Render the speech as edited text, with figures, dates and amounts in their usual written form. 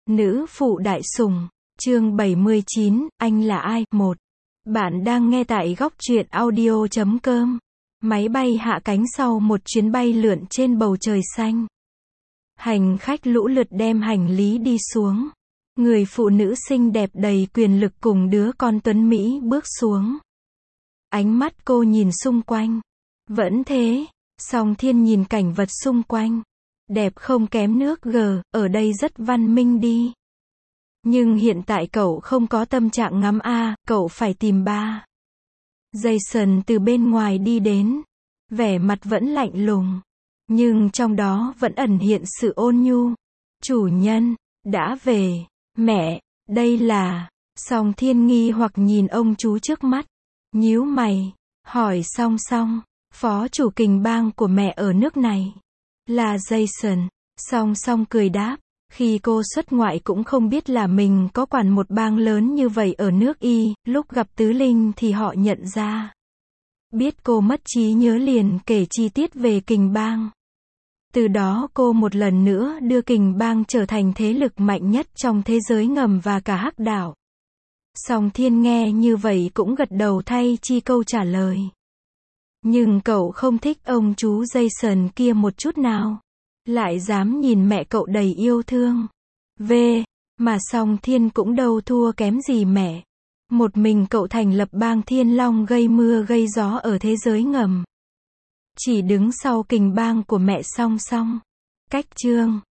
Nữ phụ đại sủng, chương 79, anh là ai? 1. Bạn đang nghe tại góc truyện audio.com. Máy bay hạ cánh sau một chuyến bay lượn trên bầu trời xanh. Hành khách lũ lượt đem hành lý đi xuống. Người phụ nữ xinh đẹp đầy quyền lực cùng đứa con tuấn Mỹ bước xuống. Ánh mắt cô nhìn xung quanh. Vẫn thế, Song Thiên nhìn cảnh vật xung quanh. Đẹp không kém nước G, ở đây rất văn minh đi. Nhưng hiện tại cậu không có tâm trạng ngắm A, cậu phải tìm ba. Jason từ bên ngoài đi đến. Vẻ mặt vẫn lạnh lùng. Nhưng trong đó vẫn ẩn hiện sự ôn nhu. Chủ nhân, đã về. Mẹ, đây là... Song Thiên nghi hoặc nhìn ông chú trước mắt. Nhíu mày. Hỏi song song. Phó chủ kình bang của mẹ ở nước này. Là Jason. Song song cười đáp. Khi cô xuất ngoại cũng không biết là mình có quản một bang lớn như vậy ở nước Y, lúc gặp Tứ Linh thì họ nhận ra. Biết cô mất trí nhớ liền kể chi tiết về kình bang. Từ đó cô một lần nữa đưa kình bang trở thành thế lực mạnh nhất trong thế giới ngầm và cả Hắc đảo. Song Thiên nghe như vậy cũng gật đầu thay chi câu trả lời. Nhưng cậu không thích ông chú Jason kia một chút nào. Lại dám nhìn mẹ cậu đầy yêu thương. Mà Song Thiên cũng đâu thua kém gì mẹ. Một mình cậu thành lập bang Thiên Long gây mưa gây gió ở thế giới ngầm. Chỉ đứng sau kình bang của mẹ song song. Cách chương